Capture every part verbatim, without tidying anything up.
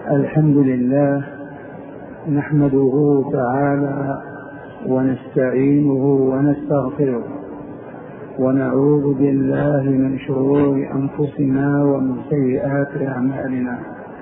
الحمد لله نحمده تعالى ونستعينه ونستغفره ونعوذ بالله من شرور أنفسنا ومن سيئات أعمالنا.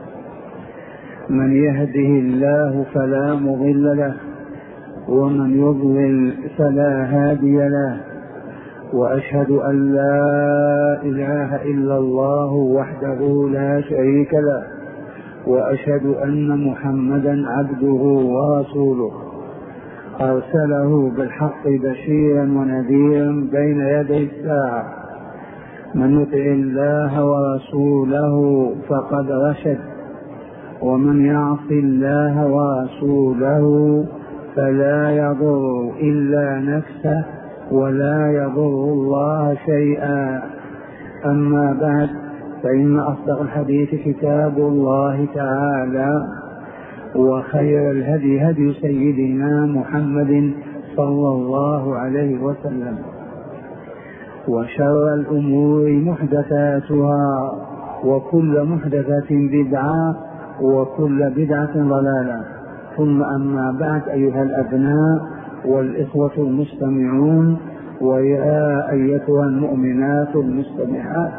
من يهده الله فلا مضل له ومن يضلل فلا هادي له، وأشهد أن لا إله إلا الله وحده لا شريك له، وأشهد أن محمدا عبده ورسوله أرسله بالحق بشيرا ونذيرا بين يدي الساعة. من يطع الله ورسوله فقد رشد، ومن يعص الله ورسوله فلا يضر إلا نفسه ولا يضر الله شيئا. أما بعد، فإن أصدق الحديث كتاب الله تعالى، وخير الهدي هدي سيدنا محمد صلى الله عليه وسلم، وشر الأمور محدثاتها، وكل محدثة بدعة، وكل بدعة ضلالة. ثم أما بعد، أيها الأبناء والإخوة المستمعون، ويا أيتها المؤمنات المستمعات،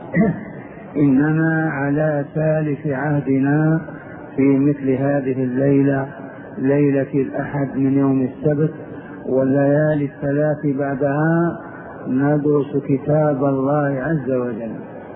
إننا على ثالث عهدنا في مثل هذه الليلة، ليلة الأحد من يوم السبت، والليالي الثلاث بعدها ندرس كتاب الله عز وجل،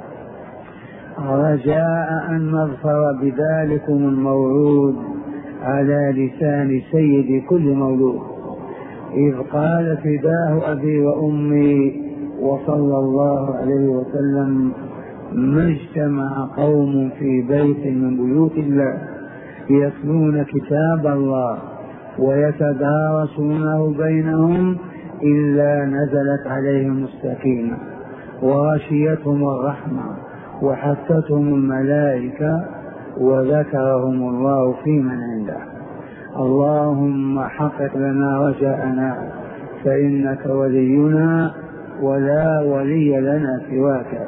رجاء أن نظفر بذلكم الموعود على لسان سيد كل مولود، إذ قال فداه أبي وأمي وصلى الله عليه وسلم: ما اجتمع قوم في بيت من بيوت الله يتلون كتاب الله ويتدارسونه بينهم إلا نزلت عليهم السكينة وغشيتهم الرحمة وحفتهم الملائكة وذكرهم الله في من عنده. اللهم حقق لنا رجاءنا، فإنك ولينا ولا ولي لنا سواك.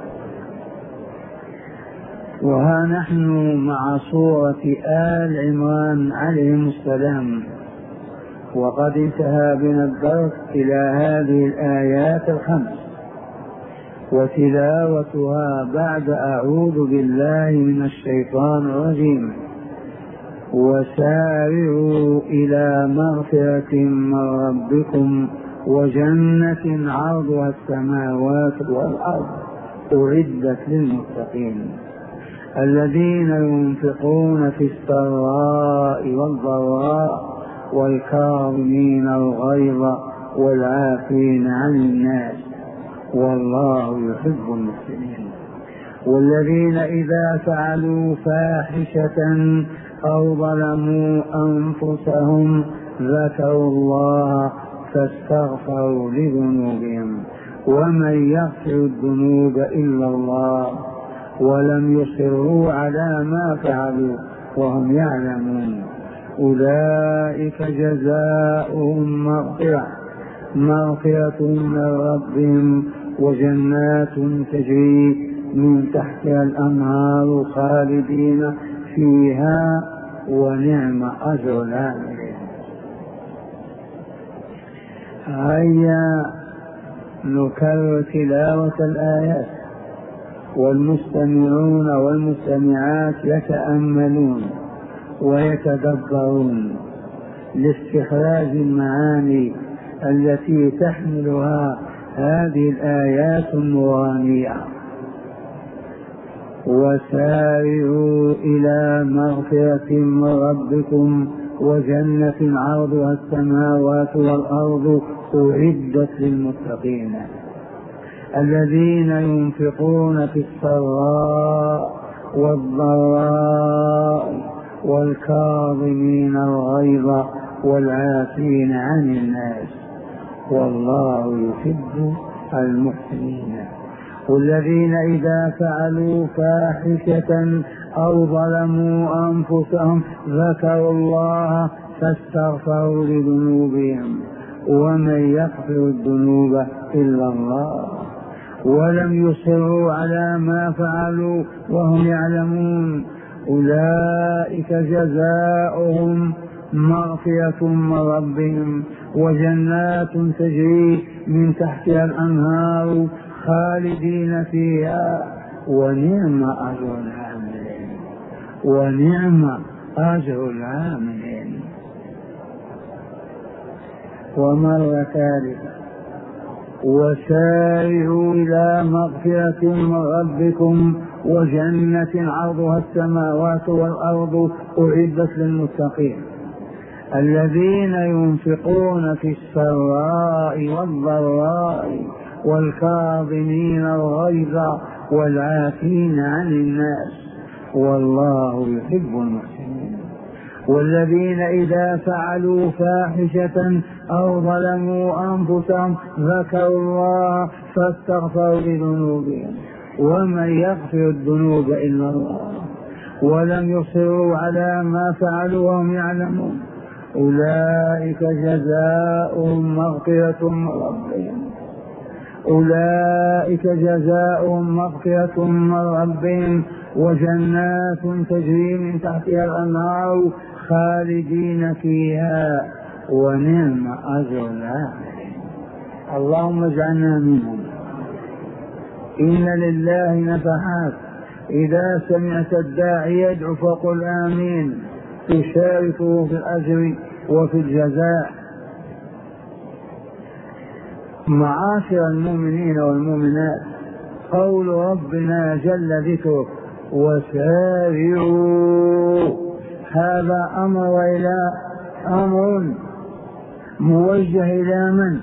وها نحن مع سورة آل عمران عليهم السلام، وقد انتهى بنا الدرس إلى هذه الآيات الخمس، وتلاوتها بعد أعوذ بالله من الشيطان الرجيم: وسارعوا إلى مغفرة من ربكم وجنة عرضها السماوات والأرض أعدت للمتقين الذين ينفقون في السراء والضراء والكاظمين الغيظ والعافين عن الناس والله يحب المحسنين. والذين إذا فعلوا فاحشة أو ظلموا أنفسهم ذكروا الله فاستغفروا لذنوبهم ومن يغفر الذنوب إلا الله ولم يصروا على ما فعلوا وهم يعلمون أولئك جزاؤهم مغفرة مغفرة من ربهم وجنات تجري من تحتها الأنهار خالدين فيها ونعم أجر العاملين. هيا نكرر تلاوة الآيات، والمستمعون والمستمعات يتأملون ويتدبرون لاستخراج المعاني التي تحملها هذه الآيات النورانية. وسارعوا إلى مغفرة من ربكم وجنة عرضها السماوات والأرض أعدت للمتقين الذين ينفقون في السراء والضراء والكاظمين الغيظ والعافين عن الناس والله يحب المحسنين. والذين إذا فعلوا فاحشة أو ظلموا أنفسهم ذكروا الله فاستغفروا لذنوبهم ومن يغفر الذنوب إلا الله ولم يصروا على ما فعلوا وهم يعلمون أولئك جزاؤهم مغفرة من ربهم وجنات تجري من تحتها الأنهار خالدين فيها ونعم أجر العاملين ونعم أجر العاملين. ومرة ثالثة وسارعوا إلى مغفرة من ربكم وجنة عرضها السماوات والأرض أعدت للمتقين الذين ينفقون في السراء والضراء والكاظمين الغيظ والعافين عن الناس والله يحب المحسنين والذين إذا فعلوا فاحشة أو ظلموا أنفسهم ذكروا الله فاستغفروا لذنوبهم ومن يغفر الذنوب إلا الله ولم يصروا على ما فعلوا وهم يعلمون أولئك جزاؤهم مغفرة من ربهم أولئك جزاؤهم مغفرة من ربهم وجنات تجري من تحتها الأنهار خالدين فيها ونعم أجر العاملين. اللهم اجعلنا منهم. إن لله نفحات إذا سمعت الداعي يدعو فقل آمين تشاركه في الأجر وفي الجزاء. معاشر المؤمنين والمؤمنات قول ربنا جل ذكره وسارعوا هذا أمر وإلى أمر موجه إلى من؟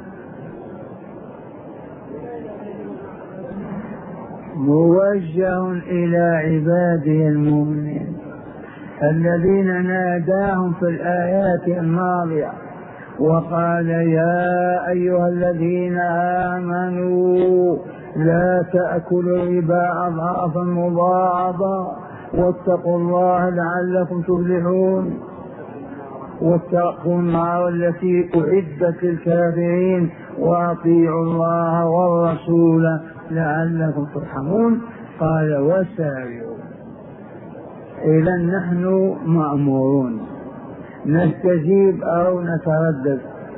موجه إلى عباده المؤمنين الذين ناداهم في الآيات الماضية وقال يا أيها الذين آمنوا لا تأكلوا الربا أضعافا مضاعفة واتقوا الله لعلكم تفلحون واتقوا النار التي أعدت للكافرين وأطيعوا الله والرسول لعلكم ترحمون. قال وسارعوا. إذا نحن مأمورون نستجيب أو نتردد؟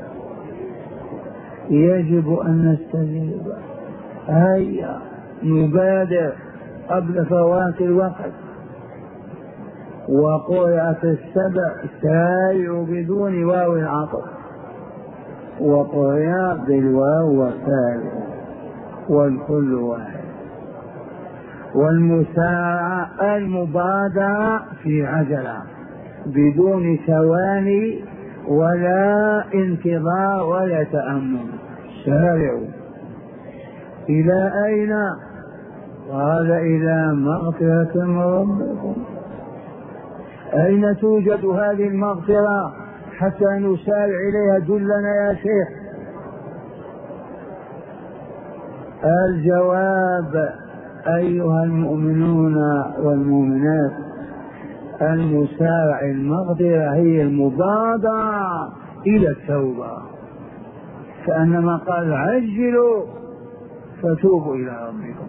يجب أن نستجيب. هيا نبادر قبل فوات الوقت. وقرأت السبع سارعوا بدون واو العطف وقرأ بالواو وسارعوا والكل واحد. والمسارعة المبادرة في عجلة بدون ثواني ولا انتظار ولا تأمل. سارعوا إلى أين؟ قال إلى مغفرة من ربكم. أين توجد هذه المغفرة حتى نسارع إليها؟ دلنا يا شيخ. الجواب أيها المؤمنون والمؤمنات المسارع المغفرة هي المبادرة إلى التوبة كأنما قال عجلوا فتوبوا إلى ربكم.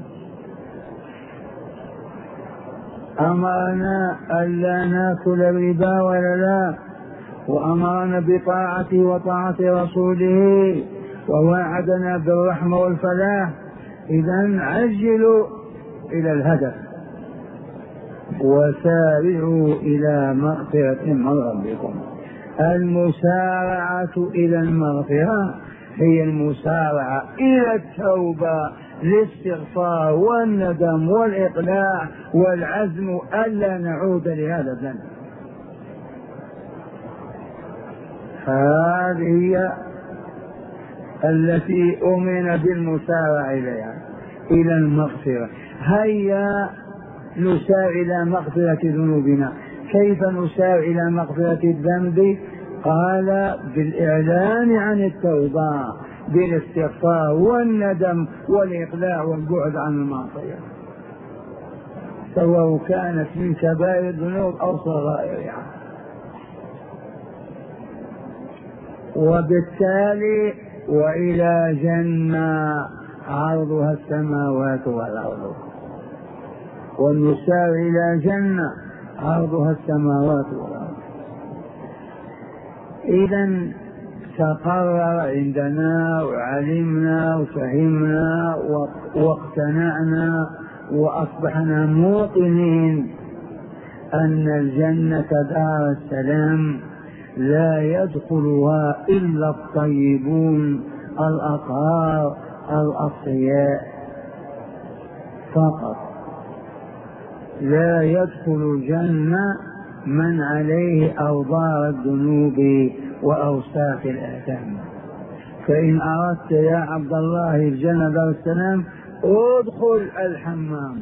أمرنا ألا نأكل الربا ولا لا وأمرنا بطاعته وطاعة رسوله ووعدنا بالرحمة والفلاح. إذن عجلوا إلى الهدف وسارعوا إلى مغفرة من ربكم. المسارعة إلى المغفرة هي المسارعة إلى التوبة الاستغفار والندم والإقلاع والعزم ألا نعود لهذا الذنب. هذه هي التي أمن بالمسارعة إليها إلى المغفرة. هيا نسارع إلى مغفرة ذنوبنا. كيف نسارع إلى مغفرة الذنب؟ قال بالإعلان عن التوبة بالاستغفار والندم والإقلاع والبعد عن المعصية سواء كانت من كبائر الذنوب أو صغائرها. وبالتالي وإلى جنة عرضها السماوات والأرض. والنسارع إلى جنة عرضها السماوات والأرض. إذن تقرر عندنا وعلمنا وفهمنا واقتنعنا وأصبحنا موقنين أن الجنة دار السلام لا يدخلها إلا الطيبون الأطهار الأصفياء فقط، لا يدخل الجنة من عليه أوضار الذنوب وأوساخ الآثام. فإن أردت يا عبد الله الجنة دار السلام ادخل الحمام،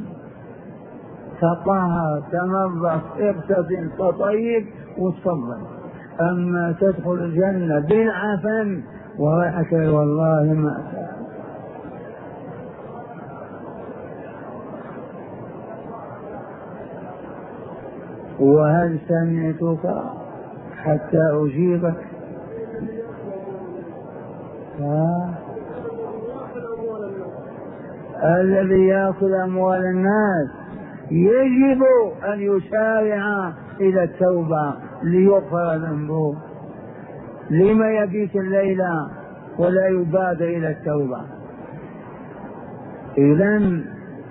تطهر، تنظف، اغتسل، تطيب وتصلي. أما تدخل الجنة بالعفن وريحك والله ما أتى. وهل سمعتك حتى أجيبك؟ ها؟ الذي يأكل أموال الناس يجب أن يسارع إلى التوبة ليغفر ذنبه. لما يبيت الليلة ولا يبادر إلى التوبة؟ إذن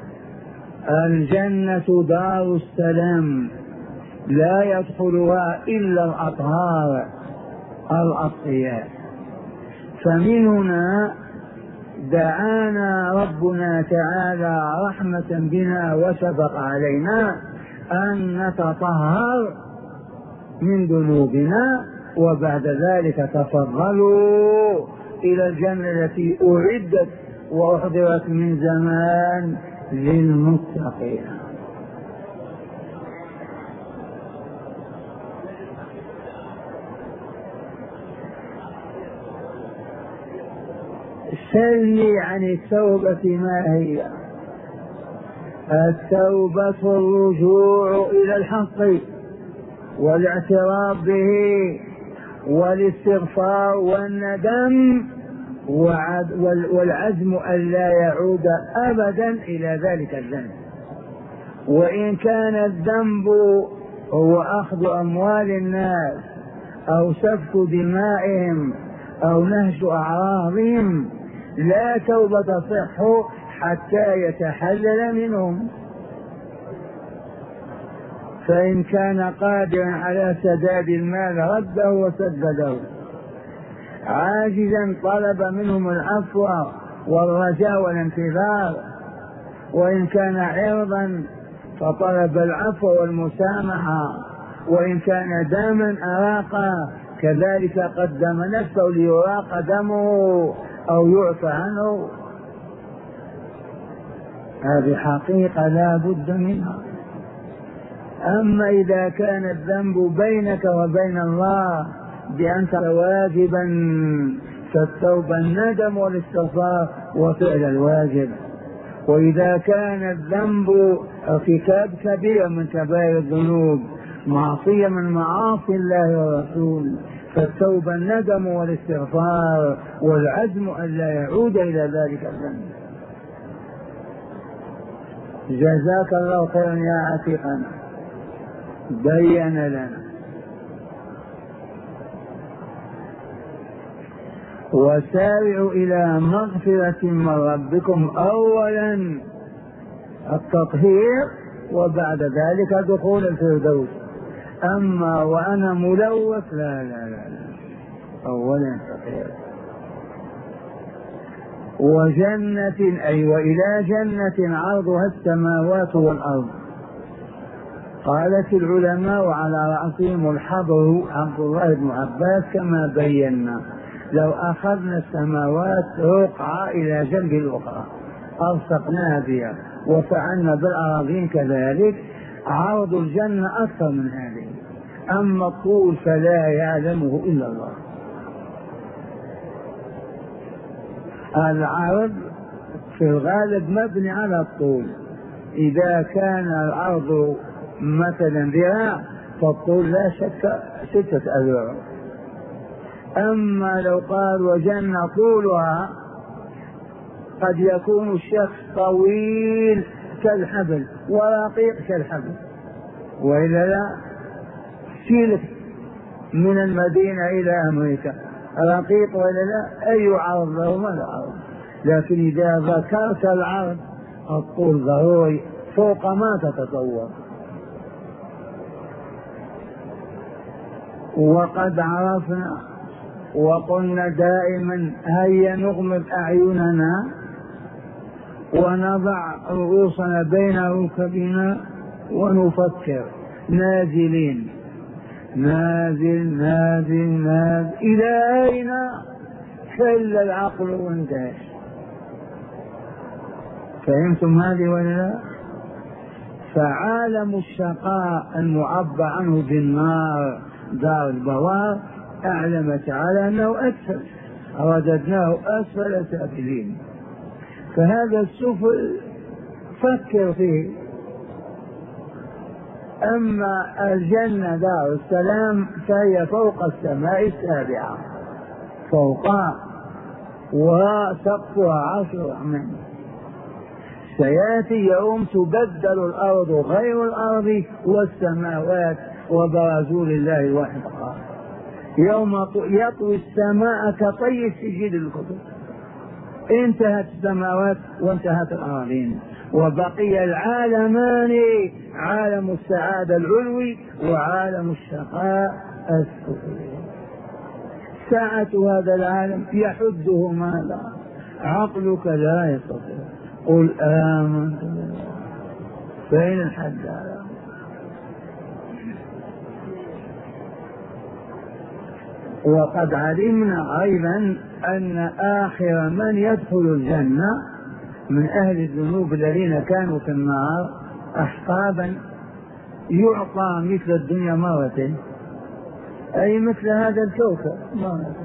الجنة دار السلام لا يدخلها إلا الأطهار الأصفياء. فمن هنا دعانا ربنا تعالى رحمة بنا وشفق علينا أن نتطهر من ذنوبنا، وبعد ذلك تفضلوا إلى الجنة التي أعدت وأحضرت من زمان للمتقين. سلي عن التوبة ما هي؟ التوبة الرجوع إلى الحق والاعتراف به والاستغفار والندم والعزم أن لا يعود أبدا إلى ذلك الذنب. وإن كان الذنب هو أخذ أموال الناس أو سفك دمائهم أو نهش أعراضهم، لا توبة تصح حتى يتحلل منهم. فإن كان قادرا على سداد المال رده وسدده، عاجزا طلب منهم العفو والرجاء والانتظار، وإن كان عرضا فطلب العفو والمسامحة، وإن كان دما أراق كذلك قدم نفسه ليراق دمه أو يعفى عنه. هذه حقيقة لا بد منها. أما إذا كان الذنب بينك وبين الله بأنت واجبا فالتوبة الندم والاستغفار وفعل الواجب. وإذا كان الذنب ارتكاب كبير من كبائر الذنوب، معصية من معاصي الله ورسوله، فالتوبة الندم والاستغفار والعزم أن لا يعود إلى ذلك الذنب. جزاك الله خيرا يا عتيقنا، بين لنا. وسارعوا إلى مغفرة من ربكم، أولا التطهير وبعد ذلك دخول الفردوس. أما وأنا ملوث لا لا لا, لا. أولا التطهير. وجنة أي وإلى جنة عرضها السماوات والأرض. قالت العلماء وعلى رأسهم الحبر عبد الله بن عباس كما بينا، لو أخذنا السماوات رقعة إلى جنب الأخرى ألصقناها بها وفعلنا بالأراضين كذلك، عرض الجنة أكثر من هذه. أما الطول فلا يعلمه إلا الله. العرض في الغالب مبني على الطول. إذا كان العرض مثلا ذراع فالطول لا شك ستة أذرع. أما لو قال وجنة طولها قد يكون الشخص طويل كالحبل ورقيق كالحبل، وإلا لا سيلك من المدينة إلى أمريكا رقيق ولا لا؟ أي عرض له؟ ما له عرض. لكن إذا ذكرت العرض الطول ضروري فوق ما تتصور. وقد عرفنا وقلنا دائما هيا نغمض أعيننا ونضع رؤوسنا بين ركبنا ونفكر نازلين نازل نازل نازل إلى أين؟ خل العقل وانتهى. فهمتم هذه ولا لا؟ فعالم الشقاء المعبر عنه بالنار دار البوار أعلم تعالى أنه أسفل، رددناه أسفل سافلين. فهذا السفل فكر فيه. أما الجنة دار السلام فهي فوق السماء السابعة فوقها وسقفها عرش الرحمن. سيأتي يوم تبدل الأرض غير الأرض والسماوات وبرزوا لله الواحد القهار. يوم يطوي السماء كطي السجل الكتب. انتهت السماوات وانتهت الأراضين وبقي العالمان عالم السعادة العلوي وعالم الشقاء السفلي. ساعة هذا العالم يحده ماذا؟ عقلك لا يستطيع. قل آمنت بالله. فين الحد هذا؟ وقد علمنا أيضا أن آخر من يدخل الجنة من أهل الذنوب الذين كانوا في النار أحقابا يعطى مثل الدنيا مرة، أي مثل هذا الكوكب مرة.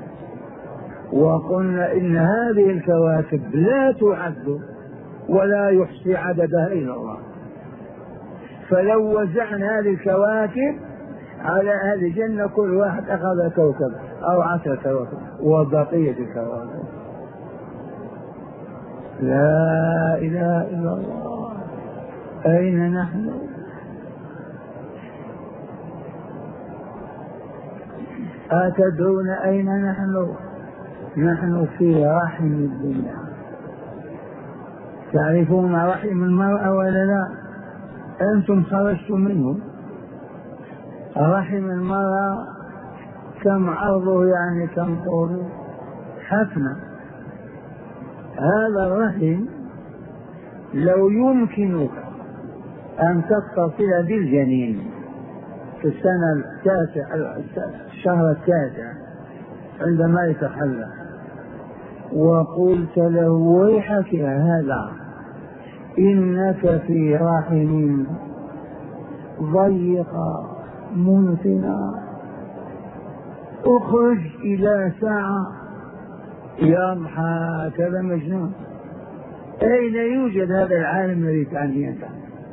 وقلنا إن هذه الكواكب لا تعد ولا يحصي عددها إلا الله. فلو وزعنا هذه الكواكب على أهل الجنة كل واحد أخذ كوكب أو عشر كواكب وبقية الكواكب. لا إله إلا الله. أين نحن؟ أتدرون أين نحن؟ نحن في رحم الدنيا. تعرفون رحم المرأة ولا لا؟ أنتم خرجتم منه. رحم المرأة كم عرضه يعني كم طوله؟ حفنة. هذا الرحم لو يمكنك أن تتصل بالجنين في السنة التاسعة الشهر التاسع عندما يتحلى وقلت له ويحك يا هذا إنك في رحم ضيق منتنا اخرج إلى ساعة يضحى كذا مجنون. أين يوجد هذا العالم الذي تعني أنت؟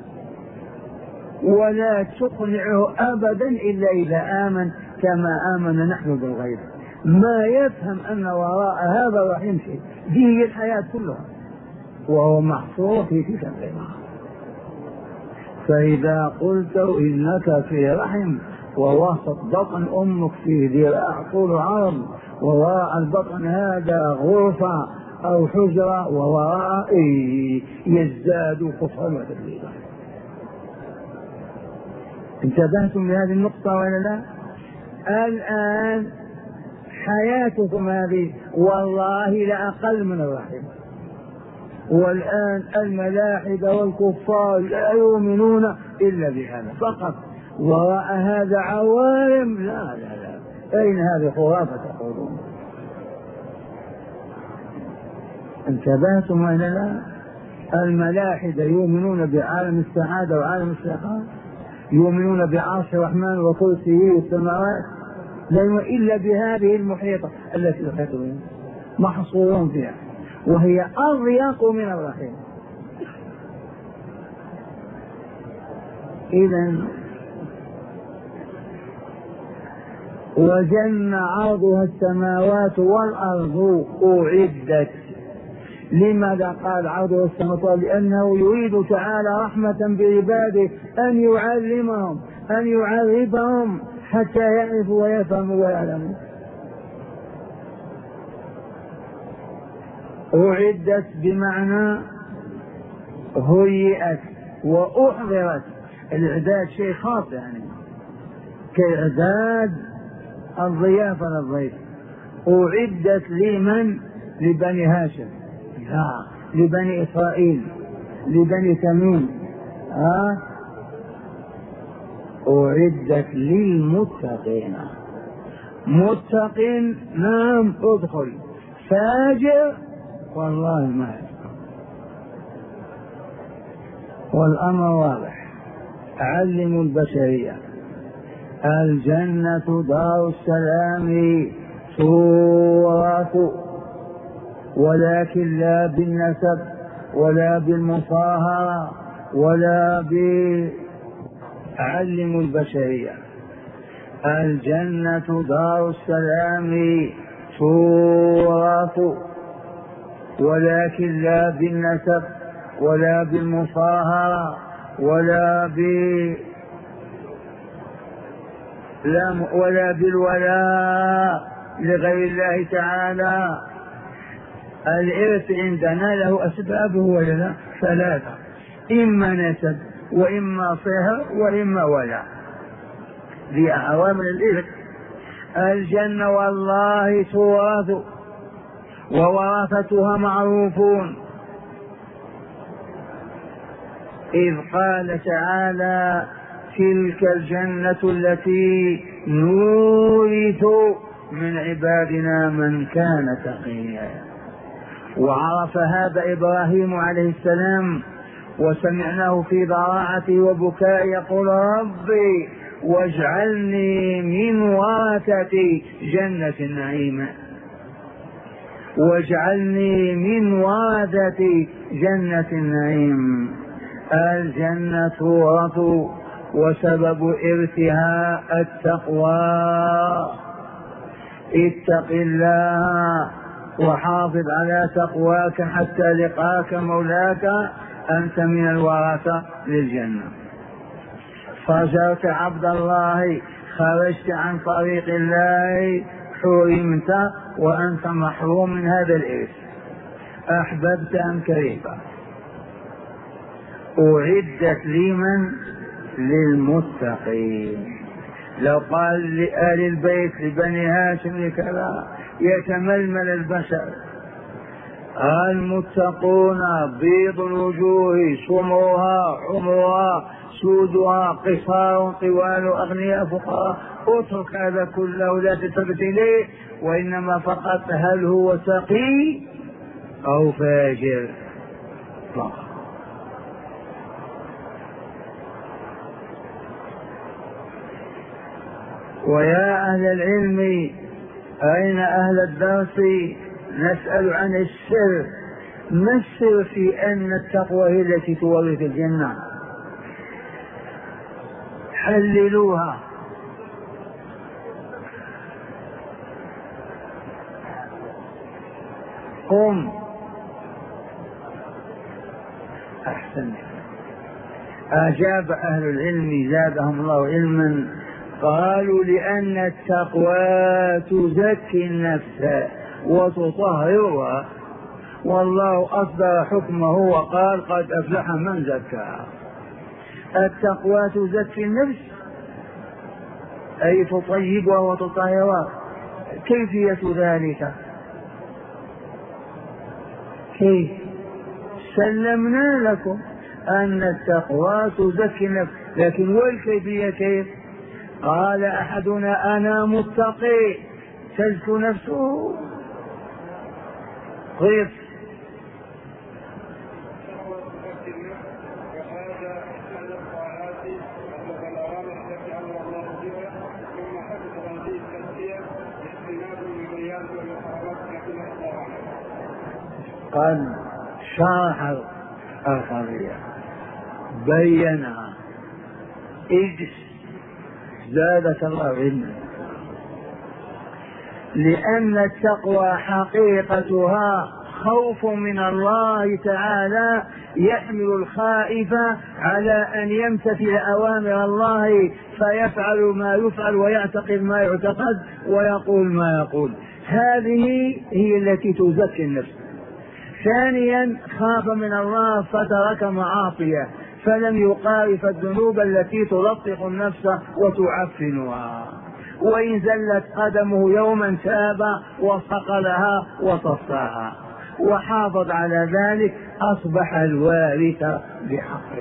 ولا تقنعه أبدا إلا إذا آمن كما آمن نحن بالغيب. ما يفهم أن وراء هذا الرحم شيء. دي هي الحياة كلها وهو محصور في كتاب الله. فإذا قلت إنك في رحم ووسط بطن أمك فيه ذراع طول عرض ووراء البطن هذا غرفة أو حجرة ووراء يزداد كفرا وتكذيبا. انتبهتم لهذه النقطة ولا لا؟ الآن حياتكم هذه والله لأقل من الرحم. والآن الملاحدة والكفار لا يؤمنون إلا بهذا فقط. وراء هذا عوالم لا لا لا. أين هذه خرافة تقولون؟ انتبهتم ولا لا؟ الملاحدة يؤمنون بعالم السعادة وعالم الشقاء، يؤمنون بعرش الرحمن وكرسيه والسماوات، لا يؤمنون إلا بهذه المحيطة التي يحيط بها محصورون فيها وهي أضيق من الرحم. إذن وجنة عرضها السماوات والأرض أعدت لماذا قال عرضه السماء؟ لأنه يريد تعالى رحمة بعباده أن يعلمهم أن يعرفهم حتى يعرفوا ويفهموا ويعلموا. أعدت بمعنى هيئت وأحضرت. الإعداد شيء خاص يعني كإعداد الضيافة للضيف. أعدت لمن؟ لبني هاشم، لا، لبني إسرائيل، لبني تميم. ها أعدت للمتقين. متقين نعم ادخل، فاجر والله ما يدخل. والأمر واضح. علموا البشرية الجنة دار السلام صورة، ولكن لا بالنسب ولا بالمصاهرة ولا ب علموا البشرية الجنة دار السلام صورة، ولكن لا بالنسب ولا بالمصاهرة ولا ب ولا بالولاء لغير الله تعالى. الإرث عندنا له أسبابه ولا لا؟ ثلاثة: إما نسب وإما صهر وإما ولاء. ذي عوامل الإرث. الجنة والله تورث وورثتها معروفون، إذ قال تعالى: تلك الجنة التي نورث من عبادنا من كان تقيا. وعرف هذا إبراهيم عليه السلام، وسمعناه في ضراعته وبكاء يقول: ربي واجعلني من ورثة جنة النعيم، واجعلني من ورثة جنة النعيم. الجنة تورث، وسبب إرثها التقوى. اتق الله وحافظ على تقواك حتى لقاك مولاك، أنت من الورثة للجنة. فجرت عبد الله، خرجت عن طريق الله، حرمت وأنت محروم من هذا الإرث، أحببت أم كرهت. أعدت لمن؟ للمتقين. لو قال لآل البيت لبني هاشم لكذا يتململ البشر. المتقون بيض الوجوه سمرها حمرها سودها قصار طوال أغنياء فقراء. اترك هذا كله لا تلتفت إليه، وإنما فقط هل هو تقي أو فاجر فقط. ويا أهل العلم أين أهل الدرس؟ نسأل عن السر. ما السر في أن التقوى هي التي تورث الجنة؟ حللوها. قم. أحسن. أجاب أهل العلم زادهم الله علما، قالوا: لأن التقوى تزكي النفس وتطهرها، والله أصدر حكمه وقال: قد أفلح من زكاها. التقوى تزكي النفس أي تطيبها وتطهرها. كيفية ذلك؟ كيف؟ سلمنا لكم أن التقوى تزكي النفس، لكن والكيفية كيف؟ قال أحدنا: أنا متقي، تزكو نفسه. غير قال شرح القضية بينها. اجلس زادك الله علما. لأن التقوى حقيقتها خوف من الله تعالى يحمل الخائف على أن يمتثل أوامر الله فيفعل ما يفعل ويعتقد ما يعتقد ويقول ما يقول. هذه هي التي تزكي النفس. ثانيا خاف من الله فترك معاصيه فلم يقارف الذنوب التي تلطخ النفس وتعفنها، وإن زلت قدمه يوما تاب وصقلها وصفاها وحافظ على ذلك أصبح الوارث بحقه.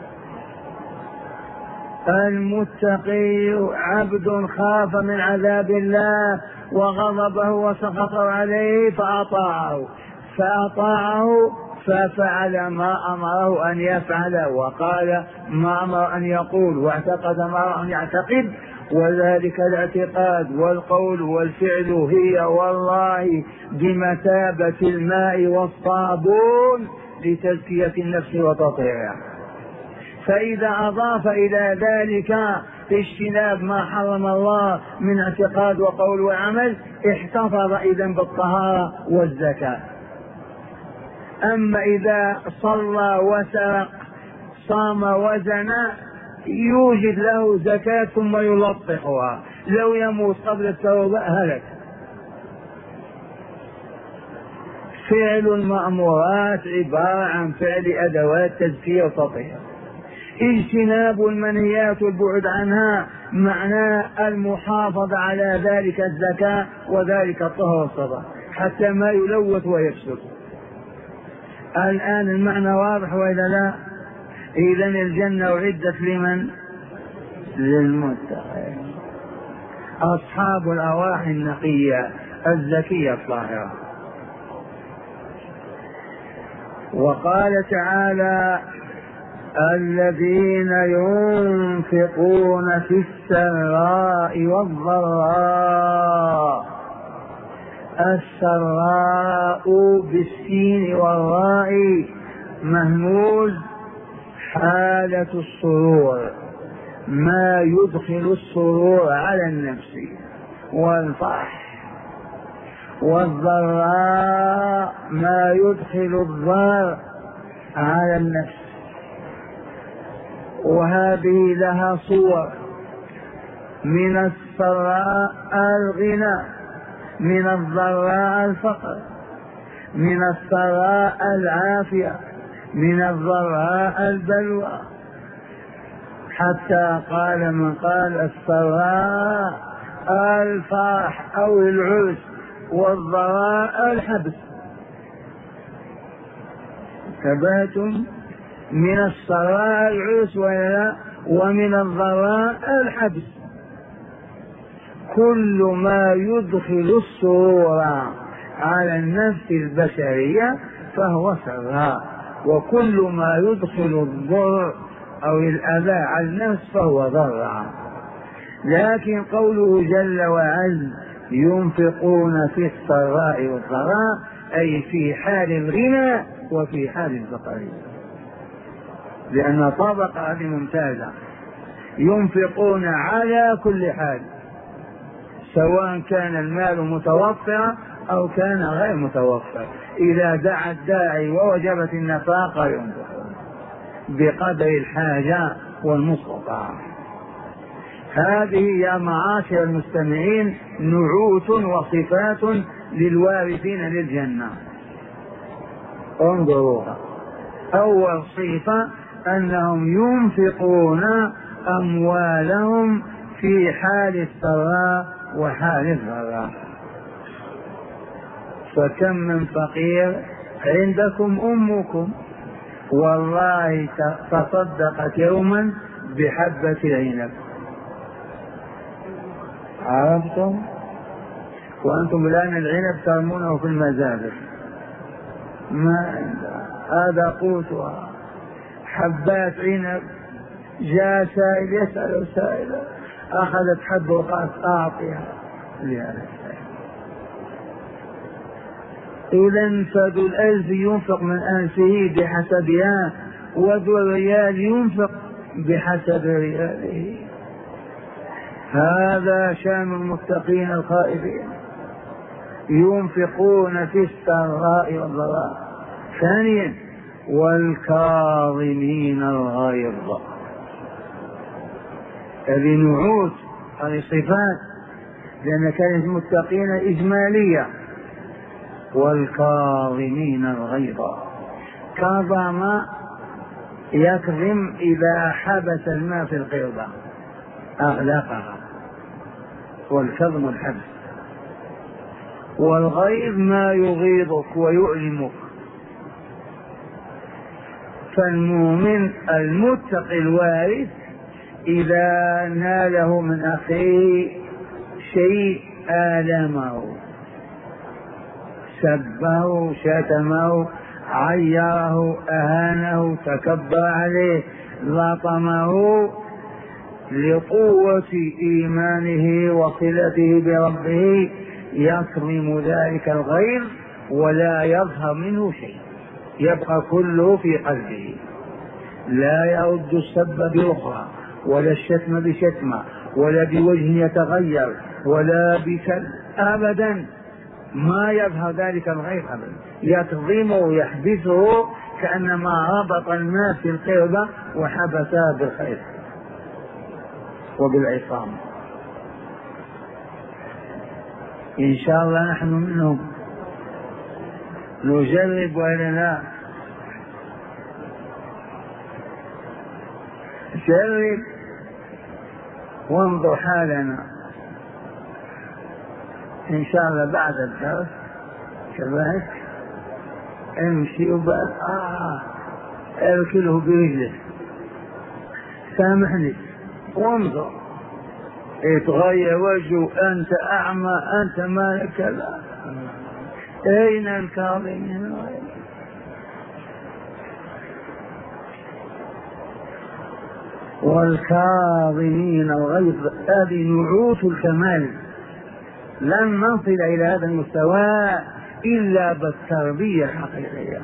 المتقي عبد خاف من عذاب الله وغضبه وسخطه عليه فأطاعه فأطاعه ففعل ما أمره أن يفعل وقال ما أمر أن يقول واعتقد ما أمر أن يعتقد، وذلك الاعتقاد والقول والفعل هي والله بمثابة الماء والصابون لتزكية النفس وتطهيرها. فإذا أضاف إلى ذلك اجتناب ما حرم الله من اعتقاد وقول وعمل احتفظ إذن بالطهارة والزكاة. أما إذا صلى وسرق صام وزنى يوجد له زكاة ثم يلطخها، لو يموت قبل التوبة هلك. فعل المأمورات عبارة عن فعل أدوات تزكية وتطهير. اجتناب المنهيات والبعد عنها معناه المحافظة على ذلك الزكاة وذلك الطهر والصلاة حتى ما يلوث ويفسد. الآن المعنى واضح وإلا لا؟ إذن الجنة أعدت لمن؟ للمتقين، أصحاب الأرواح النقية الزكية الطاهرة. وقال تعالى الذين ينفقون في السراء والضراء. السراء بالسين والراء مهموز حالة السرور، ما يدخل السرور على النفس والفرح، والضراء ما يدخل الضار على النفس، وهذه لها صور. من السراء الغنى، من الضراء الفقر، من السراء العافية، من الضراء البلوى، حتى قال من قال السراء الفرح أو العرس والضراء الحبس. ثباتم من السراء العرس ومن الضراء الحبس. كل ما يدخل السرور على النفس البشرية فهو سراء، وكل ما يدخل الضر أو الأذى على النفس فهو ضر. لكن قوله جل وعز ينفقون في السراء والضراء أي في حال الغنى وفي حال الفقر، لأن طبقة هذه ممتازة، ينفقون على كل حال سواء كان المال متوفرا أو كان غير متوفر. إذا دعا الداعي ووجبت النفاقة ينفقون بقدر الحاجة والمستطاع. هذه يا معاشر المستمعين نعوت وصفات للوارثين للجنة. انظروها. أول صفة أنهم ينفقون أموالهم في حال السراء وحال الضراء. فكم من فقير عندكم أمكم والله تصدقت يوما بحبة العنب، عرفتم؟ وأنتم الآن العنب ترمونه في المزابل، ما هذا قوتها حبات عنب. جاء سائل يسأل سائلا أخذت حب وقالت أعطيها لهذا السائل. إذا فذو الألف ينفق من أنفه بحسبها، وذو الريال ينفق بحسب رياله. هذا شأن المتقين الخائفين. ينفقون في السراء والضراء. ثانيا والكاظمين الغيظ. هذه نعوت، هذه صفات، لأن كانت المتقين إجمالية. والكاظمين الغيظ، كظم يكظم إذا حبس الماء في القربة أغلقها، والكظم الحبس. والغيظ ما يغيظك ويؤلمك. فالمؤمن المتقي الوارث إذا ناله من أخيه شيء آلمه، سبه، شتمه، عيره، أهانه، تكبر عليه، لطمه، لقوة إيمانه وصلته بربه يكرم ذلك الغيظ ولا يظهر منه شيء، يبقى كله في قلبه، لا يرد السب بأخرى، ولا الشتم بشتمة، ولا بوجه يتغير، ولا بكل أبدا، ما يظهر ذلك الغيظ أبدا، يكظمه ويحبسه كأنما ربط الماء في القربة وحبسها بالخير وبالعصام. إن شاء الله نحن منهم، نجرب ولا لا؟ جرب وانظر حالنا. إن شاء الله بعد الدرس كذلك امشي وبعد آه اركله برجلك، سامحني، وانظر يتغير وجهه، أنت أعمى، أنت مالك كذا. أين الكاظمين؟ والكاظمين الغيظ، هذه نعوت الكمال. لن نصل إلى هذا المستوى إلا بالتربية الحقيقية.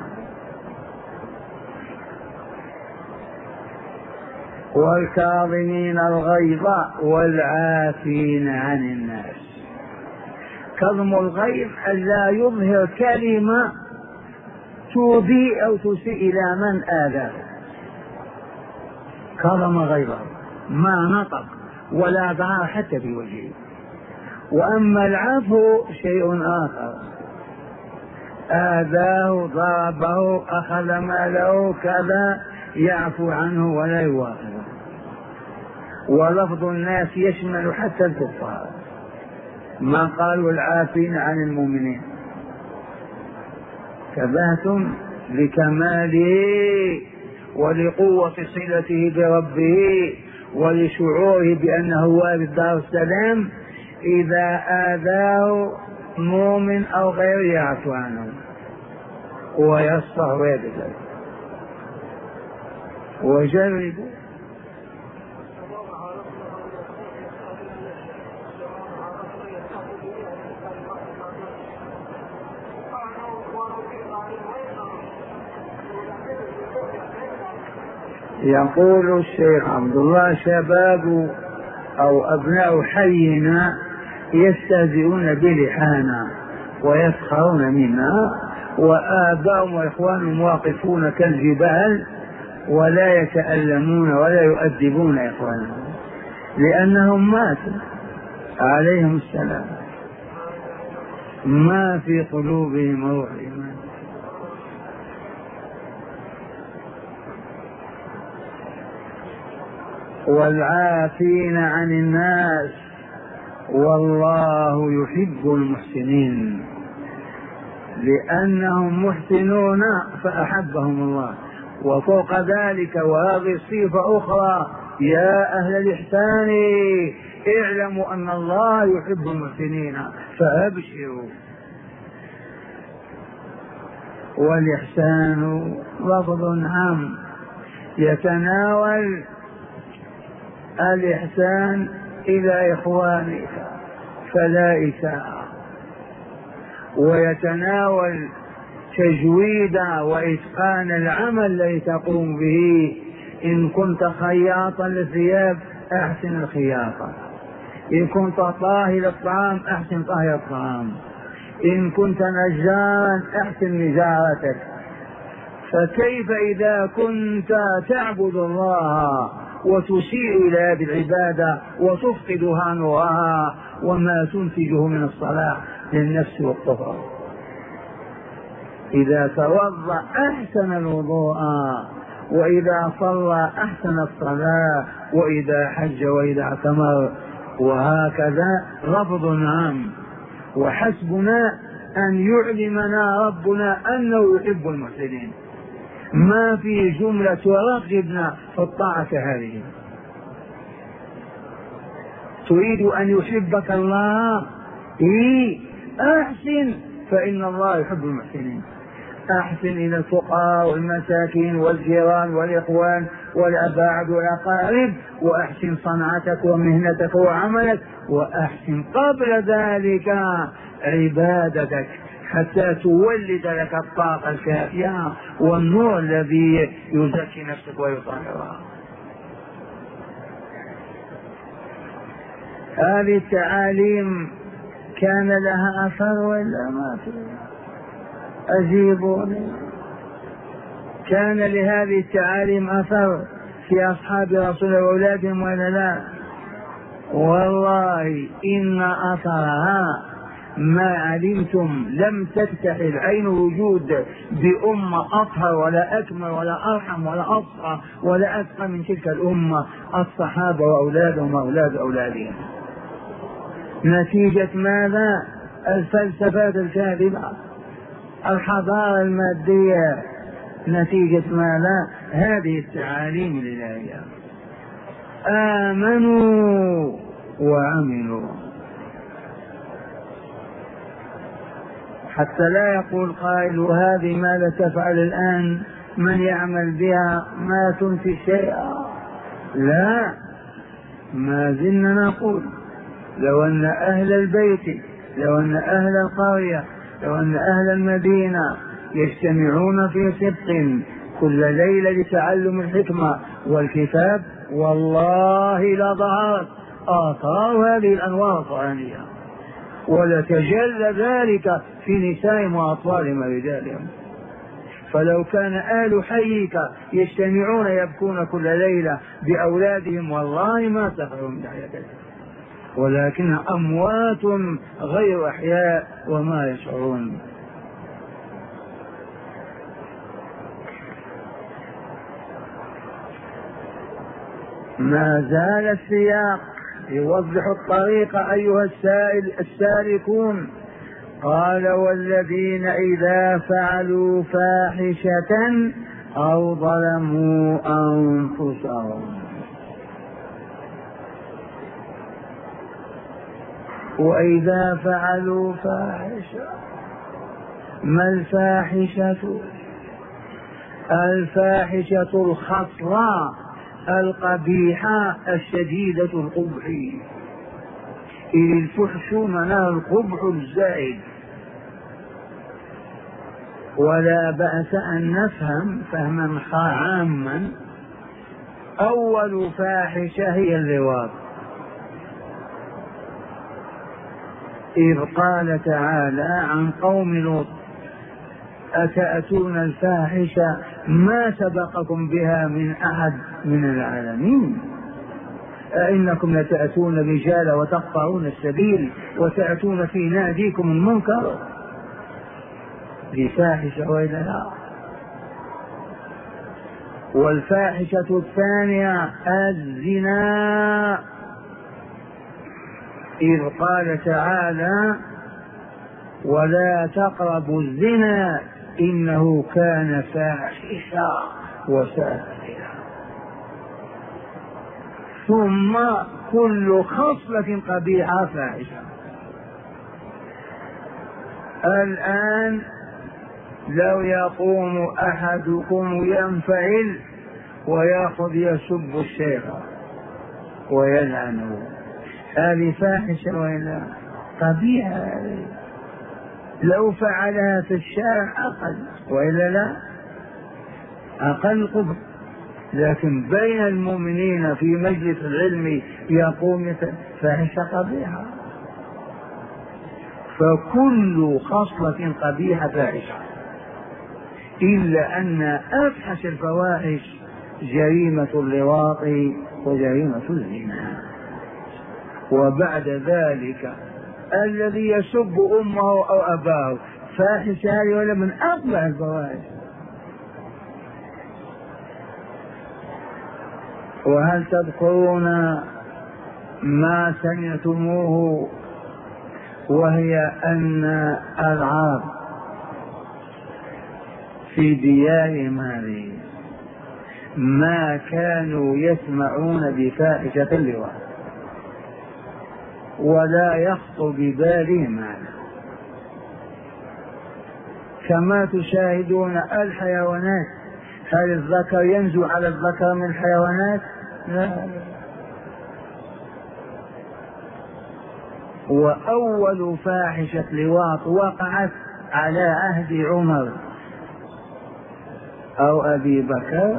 والكاظمين الغيظ والعافين عن الناس. كظم الغيظ ألا يظهر كلمة تؤذي أو تسيء إلى من آذاه، كظم غيظه، ما نطق ولا ضرر حتى في وجهه. وأما العفو شيء آخر، آذاه، ضربه، أخذ ماله كذا، يعفو عنه ولا يواخذه. ولفظ الناس يشمل حتى الكفار، ما قالوا العافين عن المؤمنين. تبهتم لكماله ولقوة صلته بربه ولشعوره بأنه وارث دار السلام، إذا آذاه مؤمن أو غير يعفو عنه ويصفح ويبذل. وجربوا يقول الشيخ عبد الله: شباب أو أبناء حينا يستهزئون بلحانا ويسخرون منا، وآباؤهم وإخوانهم واقفون كالجبال ولا يتألمون ولا يؤدبون إخوانهم لأنهم ماتوا عليهم السلام، ما في قلوبهم روح الإيمان. والعافين عن الناس والله يحب المحسنين، لأنهم محسنون فأحبهم الله. وفوق ذلك وهذه صفة أخرى: يا أهل الإحسان اعلموا أن الله يحب المحسنين فأبشروا. والإحسان لفظ عام يتناول الإحسان إلى إخوانك فلا إساءة، ويتناول تجويد وإتقان العمل الذي تقوم به. إن كنت خياطا للثياب أحسن الخياطة، إن كنت طاهي للطعام أحسن طهي الطعام، إن كنت نجارا احسن نجارتك، فكيف إذا كنت تعبد الله وتسيء إلى هذه العبادة وتفقدها نورها وما تنتجه من الصلاح للنفس والطهر؟ إذا توضأ أحسن الوضوء، وإذا صلى أحسن الصلاة، وإذا حج وإذا اعتمر، وهكذا لفظ عام. وحسبنا أن يعلمنا ربنا أنه يحب المحسنين، ما في جملة ترغبنا في الطاعة هذه. تريد أن يحبك الله؟ إيه، أحسن، فإن الله يحب المحسنين. أحسن إلى الفقراء والمساكين والجيران والإخوان والأباعد والأقارب، وأحسن صنعتك ومهنتك وعملك، وأحسن قبل ذلك عبادتك حتى تولد لك الطاقة الكافية والنور الذي يزكي نفسك ويطهرها. هذه التعاليم كان لها أثر ولا ما فيها؟ أجيبوني. كان لهذه التعاليم أثر في أصحاب رسول الله وأولادهم ولا لا؟ والله إن أثرها ما علمتم لم تفتح العين وجود بأمة أطهر ولا أكمل ولا أرحم ولا أصفى ولا أتقى من تلك الأمة، الصحابة وأولادهم وأولاد أولادهم. نتيجة ماذا؟ الفلسفات الكاذبة، الحضارة المادية. نتيجة ماذا؟ هذه التعاليم الإلهية. آمنوا وعملوا، حتى لا يقول قائل هذه ماذا تفعل الآن؟ من يعمل بها ما تنفي شيئا. لا، ما زلنا نقول لو أن أهل البيت، لو أن أهل القرية، لو أن أهل المدينة يجتمعون في صدق كل ليلة لتعلم الحكمة والكتاب، والله لظهرت آثار هذه الأنوار القرآنية، ولتجلى ذلك في نسائهم وأطفالهم ورجالهم. فلو كان أهل حيك يجتمعون يبكون كل ليلة بأولادهم، والله ما سخروا من حياتهم، ولكن أموات غير أحياء وما يشعرون. ما زال السياق يوضح الطريق أيها السائل السالكون. قال والذين إذا فعلوا فاحشة أو ظلموا أنفسهم. وإذا فعلوا فاحشة، ما الفاحشة؟ الفاحشة الخصلة القبيحة الشديدة القبح. إذ الفحش منها القبح الزائد. ولا بأس أن نفهم فهما عاما. أول فاحشة هي اللواط، إذ قال تعالى عن قوم لوط أتأتون الفاحشة ما سبقكم بها من أحد من العالمين أئنكم لتأتون الرجال وتقطعون السبيل وتأتون في ناديكم المنكر. دي فاحشة وإلا لا؟ والفاحشة الثانية الزنا، إذ قال تعالى ولا تقربوا الزنا إنه كان فاحشة وساء سبيلا. ثم كل خصلة قبيحة فاحشة. الآن لو يقوم أحدكم ينفعل ويأخذ يسب الشيخ ويلعنه، هذه فاحشة وإلا قبيحة؟ لو فعلها في الشارع أقل وإلا لا؟ أقل قبح. لكن بين المؤمنين في مجلس العلم يقوم فاحشة قبيحة. فكل خصلة قبيحة فاحشة، إلا أن أفحش الفواحش جريمة اللواط وجريمة الزنا. وبعد ذلك الذي يسب أمه أو أباه فاحش هذه ولا من أقبح الفواحش. وهل تذكرون ما سمعتموه وهي أن العرب في ديارهم هذه ما كانوا يسمعون بفاحشة اللواط ولا يخطر ببالهم هذا، كما تشاهدون الحيوانات. هل الذكر ينزو على الذكر من الحيوانات؟ لا. وأول فاحشة لواط وقعت على عهد عمر أو أبي بكر،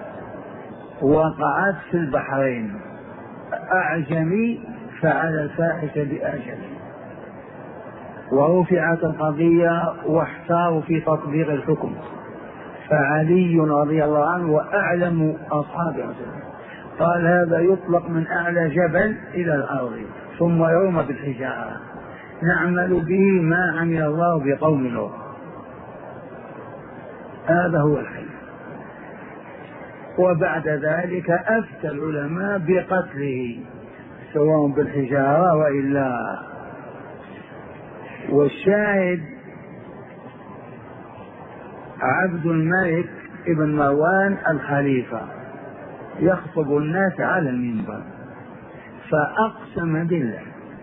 وقعت في البحرين. أعجمي فعل الفاحشة بأعجمي، ورفعت القضية واحتاروا في تطبيق الحكم، فعلي رضي الله عنه وأعلم أصحابه قال هذا يطلق من أعلى جبل إلى الأرض ثم يرمى بالحجارة، نعمل به ما عمل الله بقوم لوط. هذا هو الحل. وبعد ذلك أفتى العلماء بقتله سواء بالحجارة وإلا. والشاهد عبد الملك ابن مروان الخليفة يخطب الناس على المنبر، فأقسم بالله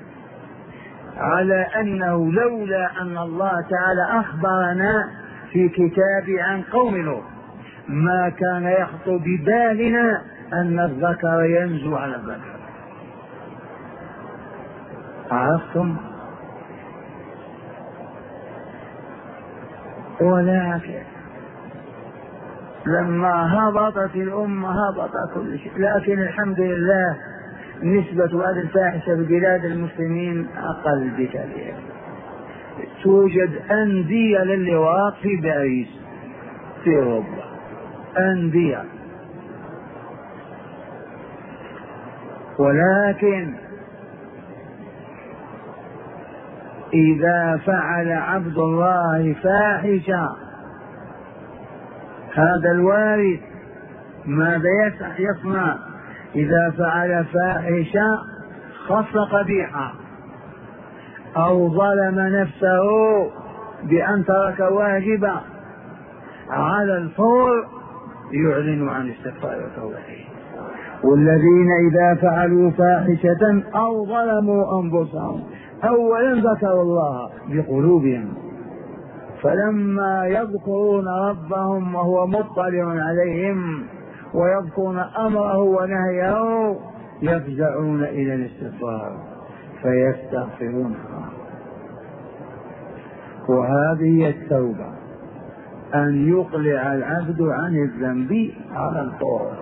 على أنه لولا أن الله تعالى أخبرنا في كتاب عن قوم لوط ما كان يخطر ببالنا أن الذكر ينزو على الذكر. عرفتم؟ ولكن لما هبطت الأمة هبط كل شيء. لكن الحمد لله نسبة هذه الفاحشة في بلاد المسلمين أقل بكثير. توجد أندية للواط في باريس في أوروبا، أندية. ولكن إذا فعل عبد الله فاحشة هذا الوارث ماذا يصنع؟ إذا فعل فاحشة خص قبيحة أو ظلم نفسه بأن ترك واجبا على الفور يعلن عن استغفار وتوبته. والذين إذا فعلوا فاحشة أو ظلموا أنفسهم أولا ذكروا الله بقلوبهم، فلما يذكرون ربهم وهو مطلع عليهم ويذكرون أمره ونهيه يفزعون إلى الاستغفار فيستغفرون. وهذه التوبة أن يقلع العبد عن الذنب على الطور،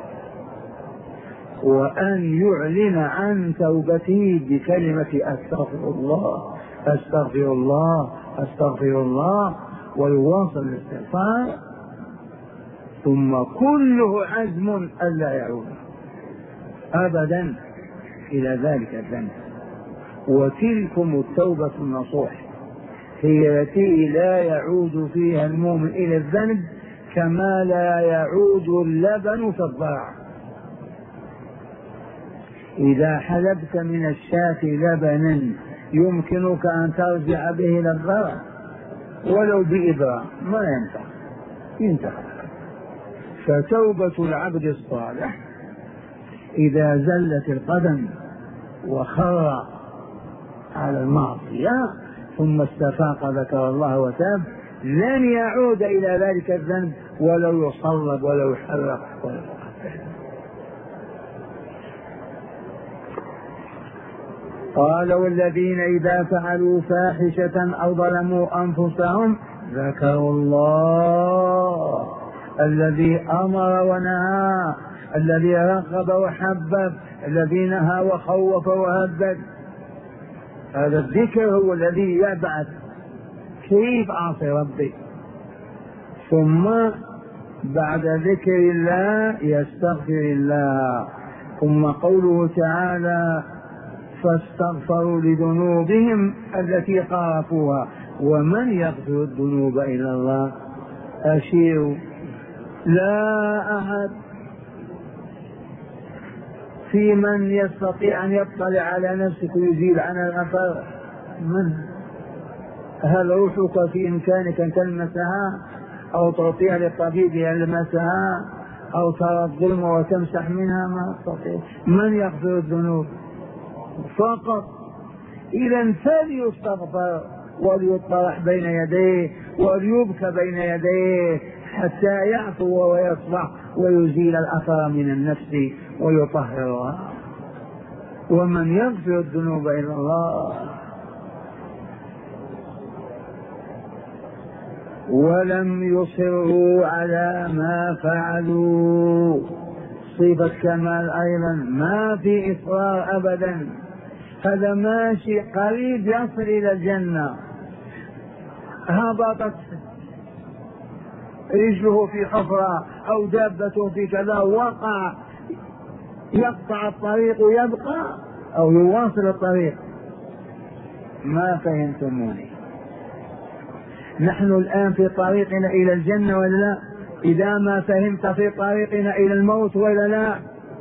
وأن يعلن عن توبته بكلمة أستغفر الله أستغفر الله أستغفر الله، ويواصل الاستغفار، ثم كله عزم ألا يعود أبدا إلى ذلك الذنب. وتلكم التوبة النصوح هي التي لا يعود فيها المؤمن إلى الذنب كما لا يعود اللبن في الضرع. إذا حلبت من الشاة لبنا يمكنك أن ترجع به إلى الضرع ولو بإبرة ما ينفع، ينتهي. فتوبة العبد الصالح إذا زلت القدم وخر على المعصية ثم استفاق ذكر الله وتاب لن يعود إلى ذلك الذنب ولو يصلب ولو يحرق ولو يقتل. قال والذين إذا فعلوا فاحشة أو ظلموا أنفسهم ذكروا الله الذي أمر ونهى، الذي رغب وحبب، الذي نهى وخوف وهدد. هذا الذكر هو الذي يبعث كيف أعصي ربي. ثم بعد ذكر الله يستغفر الله. ثم قوله تعالى فاستغفروا لذنوبهم التي قارفوها ومن يغفر الذنوب إلا الله. أشيروا لا أحد في من يستطيع أن يطلع على نفسك ويزيل عنها الأثر. من؟ هل روحك في إمكانك أن تلمسها أو تعطيها للطبيب يلمسها أو ترى الظلم وتمسح منها؟ ما تستطيع. من يغفر الذنوب فقط. إذا فليستغفر وليطرح بين يديه وليبكى بين يديه حتى يعفو ويصفح ويزيل الأثر من النفس ويطهرها. ومن يغفر الذنوب إلا الله. ولم يصروا على ما فعلوا. صفة كمال أيضا، ما في إصرار أبدا. هذا ماشي قريب يصل إلى الجنة، هبطت رجله في حفرة أو دابته في كذا، وقع، يقطع الطريق ويبقى أو يواصل الطريق. ما فهمتموني؟ نحن الآن في طريقنا إلى الجنة ولا لا؟ إذا ما فهمت في طريقنا إلى الموت ولا لا؟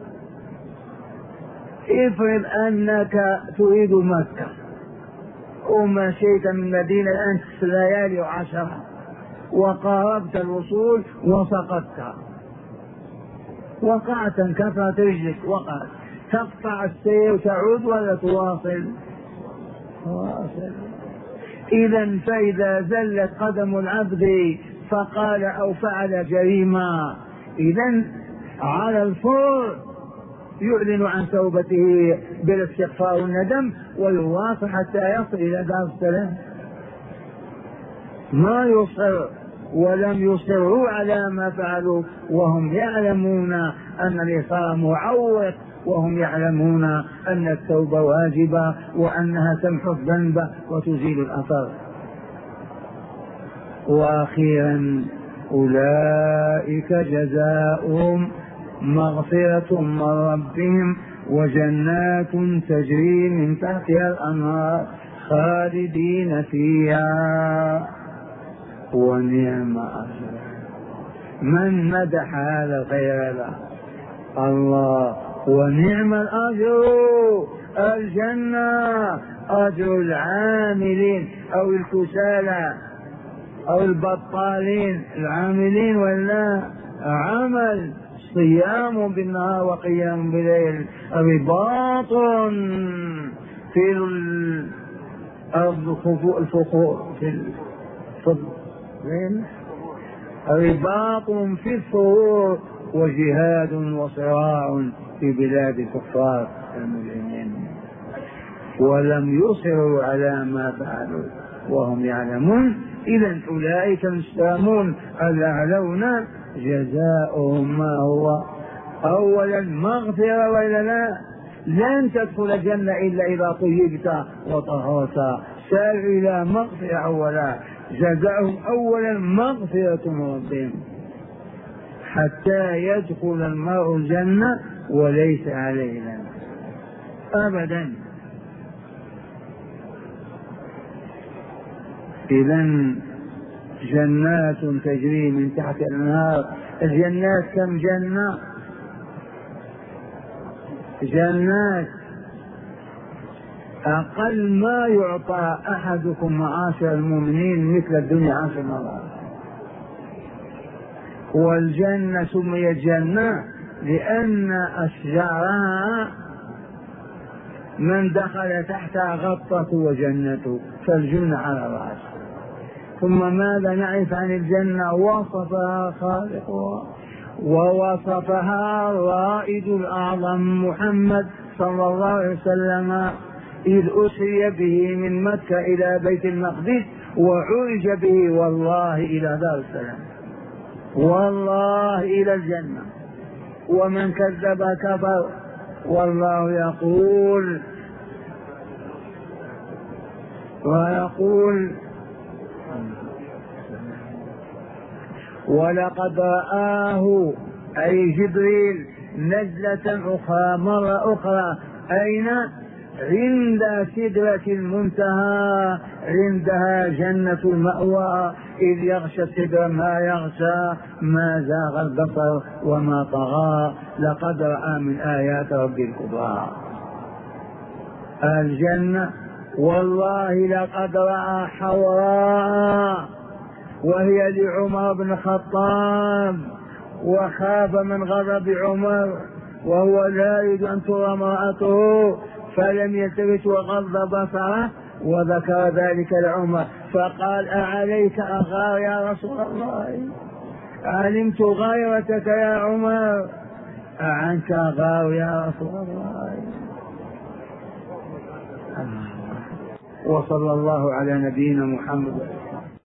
افرض أنك تريد مكة ومشيت من مدينة الآن ليالي وعشرة وقاربت الوصول وسقطت، وقعت، انكسرت رجلك، وقعت، تقطع السير وتعود ولا تواصل؟ تواصل. إذا فإذا زلت قدم العبد فقال أو فعل جريمة، إذا على الفور يعلن عن توبته بالاستغفار والندم ويواصل حتى يصل إلى دار السلام. ما يصر. ولم يصروا على ما فعلوا وهم يعلمون أن الإصرار معوق، وهم يعلمون أن التوبة واجبة وأنها تمحو الذنب وتزيل الأثر. وأخيرا أولئك جزاؤهم مغفرة من ربهم وجنات تجري من تحتها الأنهار خالدين فيها ونعم أجر. من مدح هذا الخير له؟ الله. ونعم الأجر الجنة، أجر العاملين أو الكسالى أو البطالين، العاملين ولا عمل، صيام بالنهار وقيام بالليل، رباط في الأرض، الفقور في رباط في الثغور، وجهاد وصراع في بلاد الكفار المجرمين. ولم يصروا على ما فعلوا وهم يعلمون. إذا أولئك المستامون الأعلون جزاؤهم ما هو؟ أولا مغفرة وإلا لا؟ لن تدخل الجنة إلا إذا طيبت وطهرت. سار إلى مغفرة أولا. جزاؤهم أولا مغفرة من ربهم حتى يدخل المرء الجنة وليس عليه ذنب أبدا. إذن جنات تجري من تحت الأنهار. الجنات كم جنة؟ جنات أقل ما يعطى أحدكم معاشر المؤمنين مثل الدنيا عشر مرات. والجنة سميت جنة لأن أشجارها من دخل تحتها غطته وجنته، فالجنة على الرأس. ثم ماذا نعرف عن الجنة؟ وصفها خالقها ووصفها الرائد الأعظم محمد صلى الله عليه وسلم إذ أسري به من مكة إلى بيت المقدس وعرج به والله إلى دار السلام، والله إلى الجنة. ومن كذب كفر. والله يقول ويقول ولقد رآه أي جبريل نزلة أخرى مرة أخرى أين؟ عند سدرة المنتهى، عندها جنة المأوى، إذ يغشى السدر ما يغشى، ما زاغ البصر وما طغى، لقد رأى من آيات رب الكبرى الجنة. والله لقد رأى حوراء وهي لعمر بن الخطاب، وخاف من غضب عمر وهو لا يريد أن ترى امرأته، فلم يلتفت وغض بصره وذكر ذلك لعمر، فقال أعليك أغار يا رسول الله؟ علمت غيرتك يا عمر، أعنك أغار يا رسول الله؟ وصلى الله على نبينا محمد.